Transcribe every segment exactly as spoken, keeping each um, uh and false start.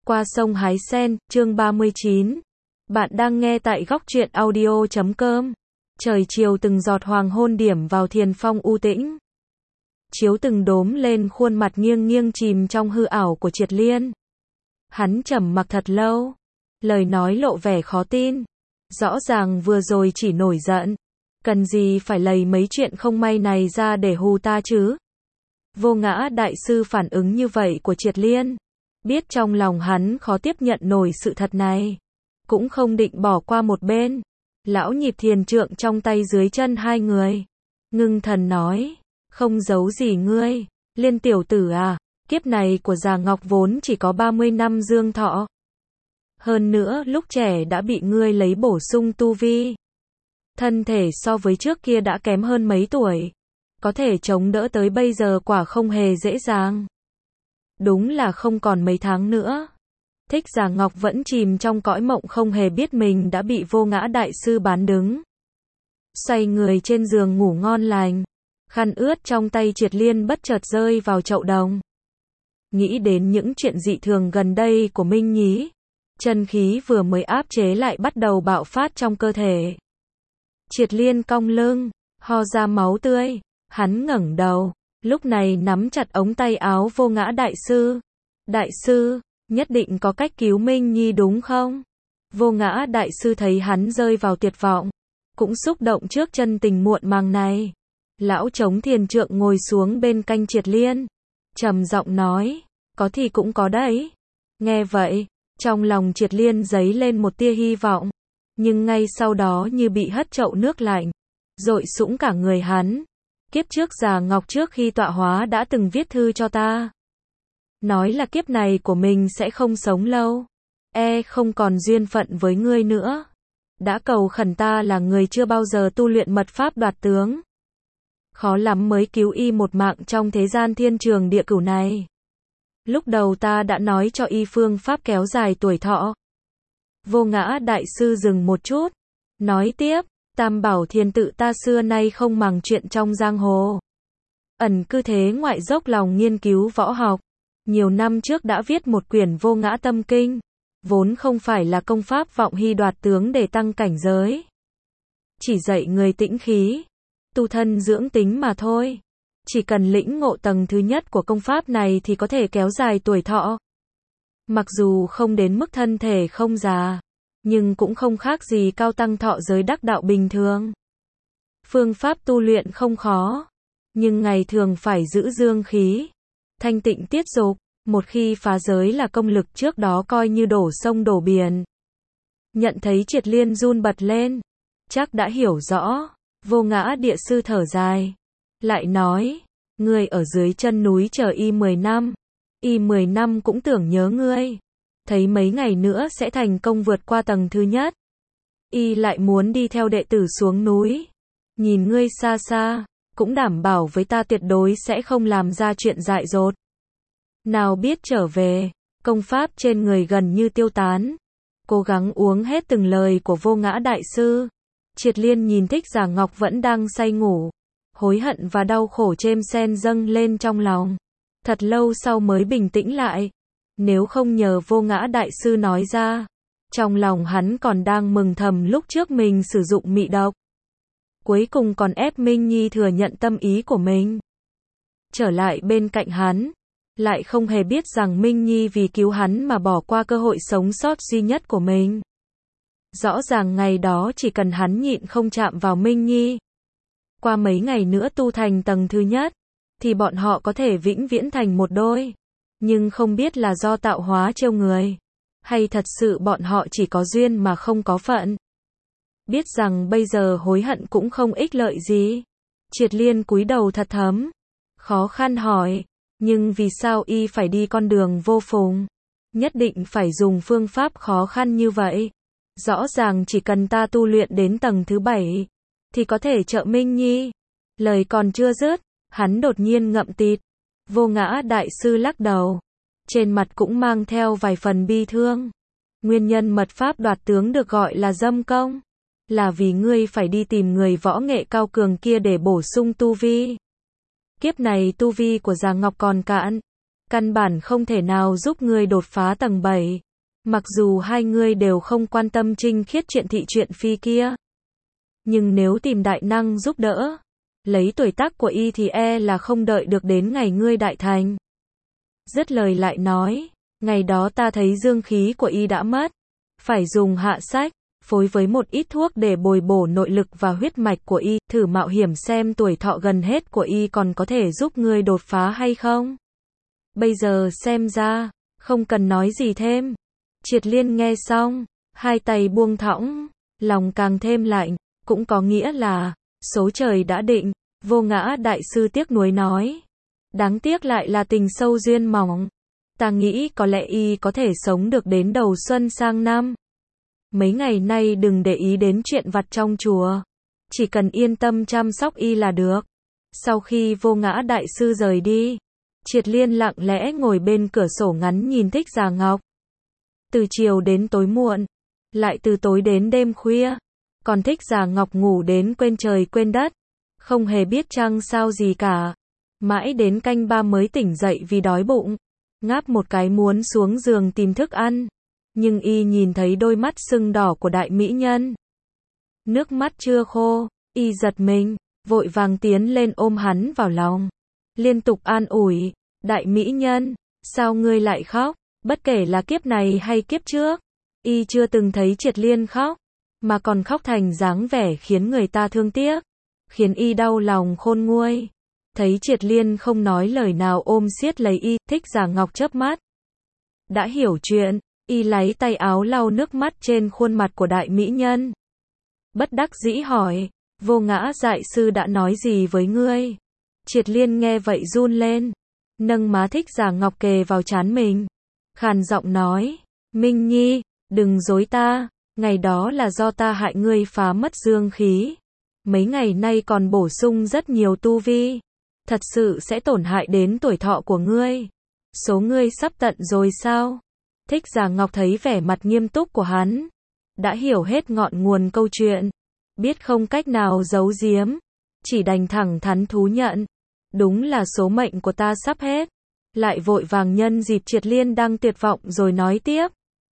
Qua sông hái sen, chương ba mươi chín. Bạn đang nghe tại góc truyện audio chấm com. Trời chiều từng giọt hoàng hôn điểm vào thiền phong u tĩnh. Chiếu từng đốm lên khuôn mặt nghiêng nghiêng chìm trong hư ảo của Triệt Liên. Hắn trầm mặc thật lâu. Lời nói lộ vẻ khó tin. Rõ ràng vừa rồi chỉ nổi giận. Cần gì phải lầy mấy chuyện không may này ra để hù ta chứ? Vô Ngã đại sư phản ứng như vậy của Triệt Liên. Biết trong lòng hắn khó tiếp nhận nổi sự thật này. Cũng không định bỏ qua một bên. Lão nhịp thiền trượng trong tay dưới chân hai người. Ngưng thần nói. Không giấu gì ngươi. Liên tiểu tử à. Kiếp này của già Ngọc vốn chỉ có ba mươi năm dương thọ. Hơn nữa lúc trẻ đã bị ngươi lấy bổ sung tu vi. Thân thể so với trước kia đã kém hơn mấy tuổi. Có thể chống đỡ tới bây giờ quả không hề dễ dàng. Đúng là không còn mấy tháng nữa. Thích Giả Ngọc vẫn chìm trong cõi mộng không hề biết mình đã bị Vô Ngã đại sư bán đứng. Xoay người trên giường ngủ ngon lành. Khăn ướt trong tay Triệt Liên bất chợt rơi vào chậu đồng. Nghĩ đến những chuyện dị thường gần đây của Minh Nhí. Chân khí vừa mới áp chế lại bắt đầu bạo phát trong cơ thể. Triệt Liên cong lưng, ho ra máu tươi. Hắn ngẩng đầu. Lúc này nắm chặt ống tay áo Vô Ngã đại sư. Đại sư, nhất định có cách cứu Minh Nhi đúng không? Vô Ngã đại sư thấy hắn rơi vào tuyệt vọng. Cũng xúc động trước chân tình muộn màng này. Lão chống thiền trượng ngồi xuống bên cạnh Triệt Liên. Trầm giọng nói, có thì cũng có đấy. Nghe vậy, trong lòng Triệt Liên dấy lên một tia hy vọng. Nhưng ngay sau đó như bị hất chậu nước lạnh. Dội sũng cả người hắn. Kiếp trước già Ngọc trước khi tọa hóa đã từng viết thư cho ta. Nói là kiếp này của mình sẽ không sống lâu. E không còn duyên phận với ngươi nữa. Đã cầu khẩn ta là người chưa bao giờ tu luyện mật pháp đoạt tướng. Khó lắm mới cứu y một mạng trong thế gian thiên trường địa cửu này. Lúc đầu ta đã nói cho y phương pháp kéo dài tuổi thọ. Vô Ngã đại sư dừng một chút. Nói tiếp. Tam bảo thiền tự ta xưa nay không màng chuyện trong giang hồ. Ẩn cư thế ngoại dốc lòng nghiên cứu võ học. Nhiều năm trước đã viết một quyển Vô Ngã tâm kinh. Vốn không phải là công pháp vọng hy đoạt tướng để tăng cảnh giới. Chỉ dạy người tĩnh khí. Tu thân dưỡng tính mà thôi. Chỉ cần lĩnh ngộ tầng thứ nhất của công pháp này thì có thể kéo dài tuổi thọ. Mặc dù không đến mức thân thể không già. Nhưng cũng không khác gì cao tăng thọ giới đắc đạo bình thường. Phương pháp tu luyện không khó. Nhưng ngày thường phải giữ dương khí. Thanh tịnh tiết dục. Một khi phá giới là công lực trước đó coi như đổ sông đổ biển. Nhận thấy Triệt Liên run bật lên. Chắc đã hiểu rõ. Vô Ngã địa sư thở dài. Lại nói. Ngươi ở dưới chân núi chờ y mười năm. Y mười năm cũng tưởng nhớ ngươi. Thấy mấy ngày nữa sẽ thành công vượt qua tầng thứ nhất. Y lại muốn đi theo đệ tử xuống núi. Nhìn ngươi xa xa, cũng đảm bảo với ta tuyệt đối sẽ không làm ra chuyện dại dột. Nào biết trở về, công pháp trên người gần như tiêu tán. Cố gắng uống hết từng lời của Vô Ngã đại sư. Triệt Liên nhìn Thích Giả Ngọc vẫn đang say ngủ. Hối hận và đau khổ chêm sen dâng lên trong lòng. Thật lâu sau mới bình tĩnh lại. Nếu không nhờ Vô Ngã đại sư nói ra. Trong lòng hắn còn đang mừng thầm lúc trước mình sử dụng mị độc. Cuối cùng còn ép Minh Nhi thừa nhận tâm ý của mình. Trở lại bên cạnh hắn. Lại không hề biết rằng Minh Nhi vì cứu hắn mà bỏ qua cơ hội sống sót duy nhất của mình. Rõ ràng ngày đó chỉ cần hắn nhịn không chạm vào Minh Nhi. Qua mấy ngày nữa tu thành tầng thứ nhất. Thì bọn họ có thể vĩnh viễn thành một đôi. Nhưng không biết là do tạo hóa trêu người. Hay thật sự bọn họ chỉ có duyên mà không có phận. Biết rằng bây giờ hối hận cũng không ích lợi gì. Triệt Liên cúi đầu thật thấm. Khó khăn hỏi. Nhưng vì sao y phải đi con đường vô phùng? Nhất định phải dùng phương pháp khó khăn như vậy. Rõ ràng chỉ cần ta tu luyện đến tầng thứ bảy. Thì có thể trợ Minh Nhi. Lời còn chưa dứt. Hắn đột nhiên ngậm tịt. Vô Ngã đại sư lắc đầu. Trên mặt cũng mang theo vài phần bi thương. Nguyên nhân mật pháp đoạt tướng được gọi là dâm công. Là vì ngươi phải đi tìm người võ nghệ cao cường kia để bổ sung tu vi. Kiếp này tu vi của già Ngọc còn cạn. căn bản không thể nào giúp ngươi đột phá tầng bảy. Mặc dù hai ngươi đều không quan tâm trinh khiết chuyện thị chuyện phi kia. Nhưng nếu tìm đại năng giúp đỡ, lấy tuổi tác của y thì e là không đợi được đến ngày ngươi đại thành. Dứt lời lại nói, ngày đó ta thấy dương khí của y đã mất, phải dùng hạ sách, phối với một ít thuốc để bồi bổ nội lực và huyết mạch của y, thử mạo hiểm xem tuổi thọ gần hết của y còn có thể giúp ngươi đột phá hay không. Bây giờ xem ra, không cần nói gì thêm. Triệt Liên nghe xong, hai tay buông thõng, lòng càng thêm lạnh, cũng có nghĩa là, số trời đã định, Vô Ngã đại sư tiếc nuối nói. Đáng tiếc lại là tình sâu duyên mỏng. Ta nghĩ có lẽ y có thể sống được đến đầu xuân sang năm. Mấy ngày nay đừng để ý đến chuyện vặt trong chùa. Chỉ cần yên tâm chăm sóc y là được. Sau khi Vô Ngã đại sư rời đi, Triệt Liên lặng lẽ ngồi bên cửa sổ ngắn nhìn Thích Giả Ngọc. Từ chiều đến tối muộn, lại từ tối đến đêm khuya, còn Thích Giả Ngọc ngủ đến quên trời quên đất, không hề biết chăng sao gì cả. Mãi đến canh ba mới tỉnh dậy vì đói bụng, ngáp một cái muốn xuống giường tìm thức ăn, nhưng y nhìn thấy đôi mắt sưng đỏ của đại mỹ nhân. Nước mắt chưa khô, y giật mình, vội vàng tiến lên ôm hắn vào lòng, liên tục an ủi, đại mỹ nhân, sao ngươi lại khóc, bất kể là kiếp này hay kiếp trước, y chưa từng thấy Triệt Liên khóc, mà còn khóc thành dáng vẻ khiến người ta thương tiếc, khiến y đau lòng khôn nguôi. Thấy Triệt Liên không nói lời nào ôm siết lấy y, Thích Giả Ngọc chớp mắt. Đã hiểu chuyện, y lấy tay áo lau nước mắt trên khuôn mặt của đại mỹ nhân. Bất đắc dĩ hỏi, Vô Ngã đại sư đã nói gì với ngươi? Triệt Liên nghe vậy run lên, nâng má Thích Giả Ngọc kề vào trán mình, khàn giọng nói, Minh Nhi, đừng dối ta, ngày đó là do ta hại ngươi phá mất dương khí. Mấy ngày nay còn bổ sung rất nhiều tu vi. Thật sự sẽ tổn hại đến tuổi thọ của ngươi. Số ngươi sắp tận rồi sao? Thích Giả Ngọc thấy vẻ mặt nghiêm túc của hắn, đã hiểu hết ngọn nguồn câu chuyện, biết không cách nào giấu giếm, chỉ đành thẳng thắn thú nhận. Đúng là số mệnh của ta sắp hết. Lại vội vàng nhân dịp Triệt Liên đang tuyệt vọng rồi nói tiếp.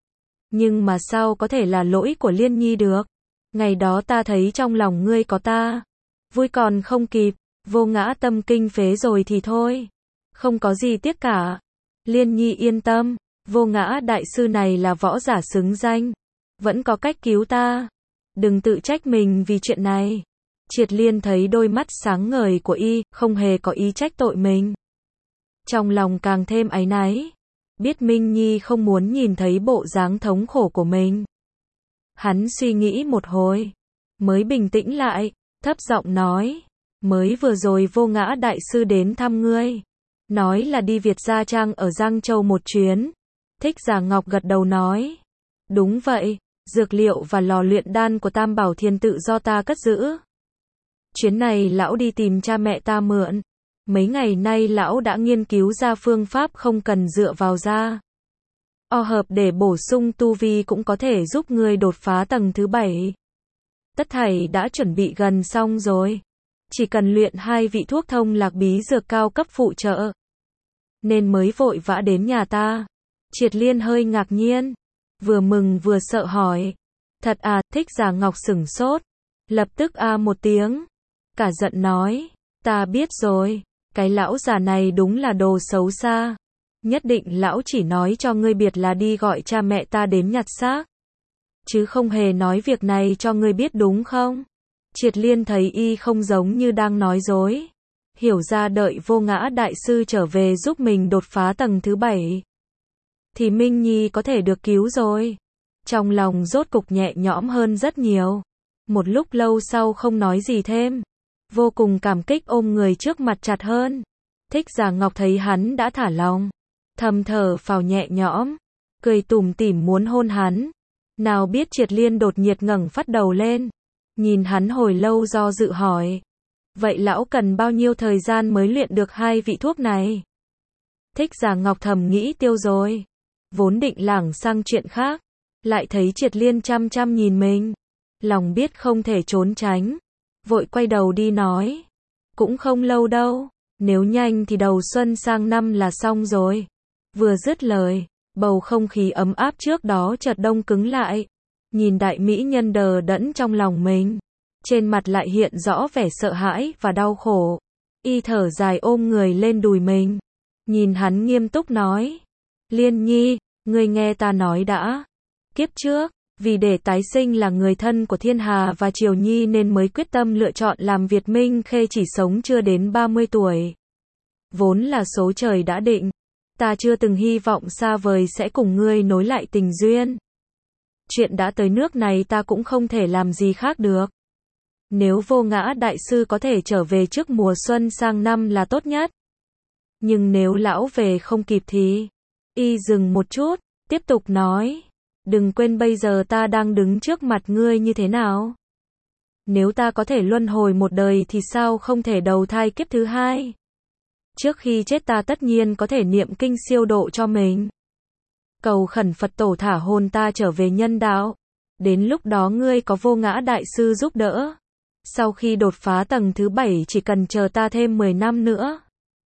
Nhưng mà sao có thể là lỗi của Liên Nhi được? Ngày đó ta thấy trong lòng ngươi có ta. Vui còn không kịp. Vô Ngã tâm kinh phế rồi thì thôi. Không có gì tiếc cả. Liên Nhi yên tâm. Vô Ngã đại sư này là võ giả xứng danh. Vẫn có cách cứu ta. Đừng tự trách mình vì chuyện này. Triệt Liên thấy đôi mắt sáng ngời của y, không hề có ý trách tội mình. Trong lòng càng thêm áy náy. Biết Minh Nhi không muốn nhìn thấy bộ dáng thống khổ của mình. Hắn suy nghĩ một hồi, mới bình tĩnh lại, thấp giọng nói. Mới vừa rồi Vô Ngã đại sư đến thăm ngươi. Nói là đi Việt Gia Trang ở Giang Châu một chuyến. Thích Giả Ngọc gật đầu nói. Đúng vậy, dược liệu và lò luyện đan của Tam Bảo Thiên tự do ta cất giữ. Chuyến này lão đi tìm cha mẹ ta mượn. Mấy ngày nay lão đã nghiên cứu ra phương pháp không cần dựa vào da o hợp để bổ sung tu vi cũng có thể giúp ngươi đột phá tầng thứ bảy. Tất thảy đã chuẩn bị gần xong rồi. Chỉ cần luyện hai vị thuốc thông lạc bí dược cao cấp phụ trợ. Nên mới vội vã đến nhà ta. Triệt Liên hơi ngạc nhiên. Vừa mừng vừa sợ hỏi. Thật à? Thích Giả Ngọc sửng sốt. Lập tức a à một tiếng. Cả giận nói. Ta biết rồi. Cái lão già này đúng là đồ xấu xa. Nhất định lão chỉ nói cho ngươi biết là đi gọi cha mẹ ta đến nhặt xác. Chứ không hề nói việc này cho ngươi biết đúng không? Triệt Liên thấy y không giống như đang nói dối. Hiểu ra đợi Vô Ngã đại sư trở về giúp mình đột phá tầng thứ bảy. Thì Minh Nhi có thể được cứu rồi. Trong lòng rốt cục nhẹ nhõm hơn rất nhiều. Một lúc lâu sau không nói gì thêm. Vô cùng cảm kích ôm người trước mặt chặt hơn. Thích Giả Ngọc thấy hắn đã thả lòng. Thầm thở phào nhẹ nhõm. Cười tủm tỉm muốn hôn hắn. Nào biết Triệt Liên đột nhiệt ngẩng phát đầu lên. Nhìn hắn hồi lâu do dự hỏi. Vậy lão cần bao nhiêu thời gian mới luyện được hai vị thuốc này? Thích Giả Ngọc thầm nghĩ tiêu rồi. Vốn định lảng sang chuyện khác. Lại thấy Triệt Liên chăm chăm nhìn mình. Lòng biết không thể trốn tránh. Vội quay đầu đi nói. Cũng không lâu đâu. Nếu nhanh thì đầu xuân sang năm là xong rồi. Vừa dứt lời, bầu không khí ấm áp trước đó chợt đông cứng lại. Nhìn đại mỹ nhân đờ đẫn trong lòng mình, trên mặt lại hiện rõ vẻ sợ hãi và đau khổ. Y thở dài ôm người lên đùi mình, nhìn hắn nghiêm túc nói: Liên Nhi, ngươi nghe ta nói đã. Kiếp trước, vì để tái sinh là người thân của Thiên Hà và Triều Nhi nên mới quyết tâm lựa chọn làm Việt Minh Khê chỉ sống chưa đến ba mươi tuổi. Vốn là số trời đã định, ta chưa từng hy vọng xa vời sẽ cùng ngươi nối lại tình duyên. Chuyện đã tới nước này ta cũng không thể làm gì khác được. Nếu Vô Ngã đại sư có thể trở về trước mùa xuân sang năm là tốt nhất. Nhưng nếu lão về không kịp thì... Y dừng một chút, tiếp tục nói: Đừng quên bây giờ ta đang đứng trước mặt ngươi như thế nào. Nếu ta có thể luân hồi một đời thì sao không thể đầu thai kiếp thứ hai. Trước khi chết ta tất nhiên có thể niệm kinh siêu độ cho mình. Cầu khẩn Phật tổ thả hồn ta trở về nhân đạo. Đến lúc đó ngươi có Vô Ngã đại sư giúp đỡ. Sau khi đột phá tầng thứ bảy chỉ cần chờ ta thêm mười năm nữa.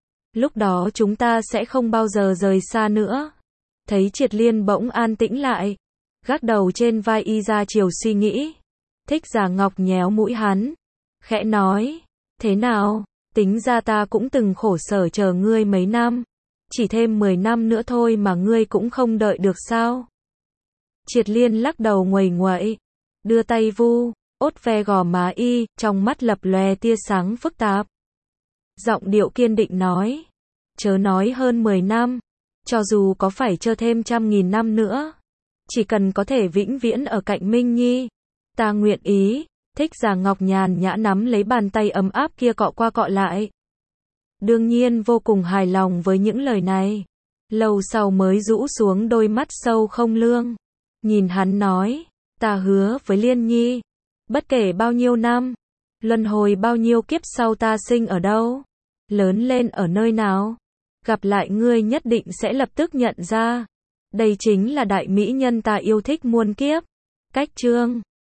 Lúc đó chúng ta sẽ không bao giờ rời xa nữa. Thấy Triệt Liên bỗng an tĩnh lại, gác đầu trên vai y ra chiều suy nghĩ. Thích Giả Ngọc nhéo mũi hắn, khẽ nói: Thế nào, tính ra ta cũng từng khổ sở chờ ngươi mấy năm. Chỉ thêm mười năm nữa thôi mà ngươi cũng không đợi được sao? Triệt Liên lắc đầu nguầy nguậy, đưa tay vu, ốt ve gò má y, trong mắt lập lòe tia sáng phức tạp. Giọng điệu kiên định nói: Chớ nói hơn mười năm, cho dù có phải chờ thêm trăm nghìn năm nữa, chỉ cần có thể vĩnh viễn ở cạnh Minh Nhi, ta nguyện ý. Thích Giả Ngọc nhàn nhã nắm lấy bàn tay ấm áp kia cọ qua cọ lại. Đương nhiên vô cùng hài lòng với những lời này. Lâu sau mới rũ xuống đôi mắt sâu không lương, nhìn hắn nói: Ta hứa với Liên Nhi, bất kể bao nhiêu năm, luân hồi bao nhiêu kiếp sau ta sinh ở đâu, lớn lên ở nơi nào, gặp lại ngươi nhất định sẽ lập tức nhận ra. Đây chính là đại mỹ nhân ta yêu thích muôn kiếp. Cách chương